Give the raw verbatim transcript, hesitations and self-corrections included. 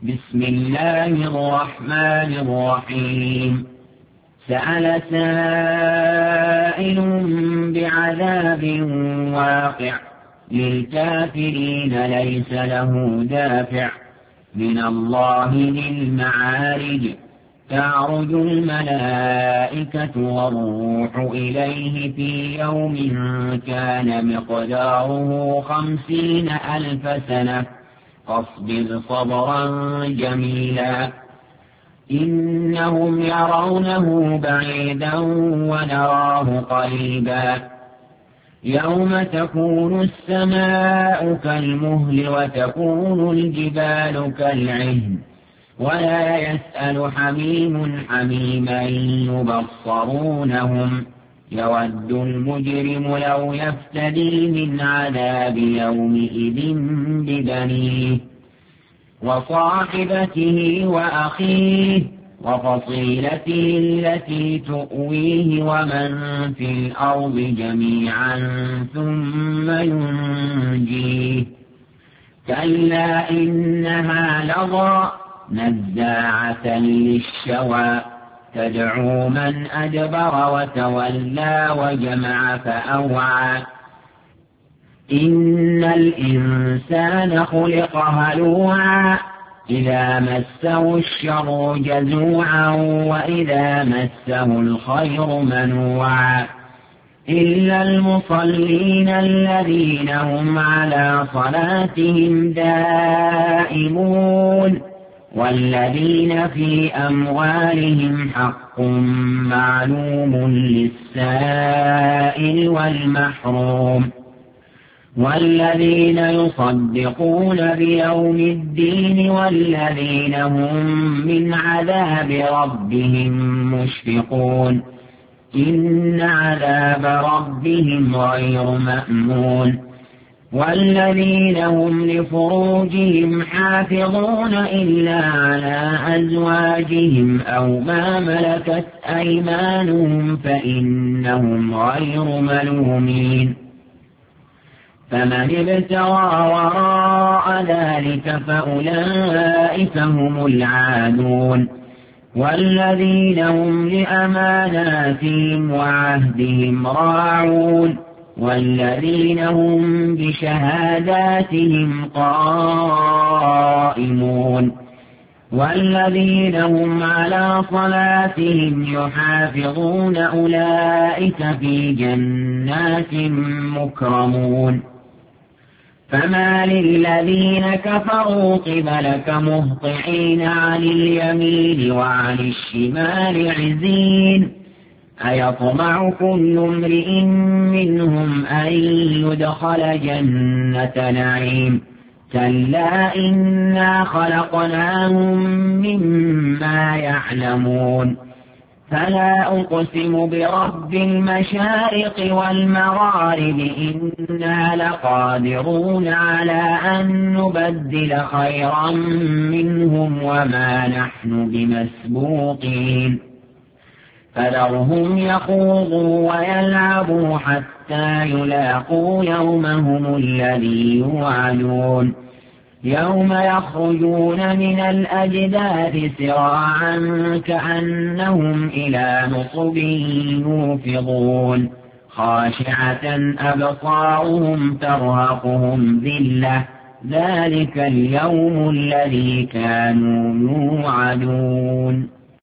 بسم الله الرحمن الرحيم سأل سائل بعذاب واقع للكافرين ليس له دافع من الله ذي المعارج تعرج الملائكة والروح إليه في يوم كان مقداره خمسين ألف سنة فاصبر صبرا جميلا إنهم يرونه بعيدا ونراه قريبا يوم تكون السماء كالمهل وتكون الجبال كالعهن ولا يسأل حميم حميما يبصرونهم يود المجرم لو يفتدي من عذاب يومئذ ببنيه وصاحبته وأخيه وفصيلته التي تؤويه ومن في الأرض جميعا ثم ينجيه كلا إنها لظى نزاعة للشوى تدعو من أدبر وتولى وجمع فأوعى إن الإنسان خلق هلوعا إذا مسه الشر جزوعا وإذا مسه الخير منوعا إلا المصلين الذين هم على صلاتهم دائمون والذين في أموالهم حق معلوم للسائل والمحروم والذين يصدقون بيوم الدين والذين هم من عذاب ربهم مشفقون إن عذاب ربهم غير مأمون والذين هم لفروجهم حافظون إلا على أزواجهم أو ما ملكت أيمانهم فإنهم غير ملومين فمن ابتغى وراء ذلك فأولئك هم العادون والذين هم لأماناتهم وعهدهم راعون والذين هم بشهاداتهم قائمون والذين هم على صلاتهم يحافظون أولئك في جنات مكرمون فما للذين كفروا قبلك مهطعين عن اليمين وعن الشمال عزين أيطمع كل امرئ منهم أن يدخل جنة نعيم كلا إنا خلقناهم مما يعلمون فلا أقسم برب المشارق والمغارب إنا لقادرون على أن نبدل خيرا منهم وما نحن بمسبوقين فذرهم يخوضوا ويلعبوا حتى يلاقوا يومهم الذي يوعدون يوم يخرجون من الأجداث سراعا كأنهم إلى نصب يوفضون خاشعة أبصارهم ترهقهم ذلة ذلك اليوم الذي كانوا يوعدون.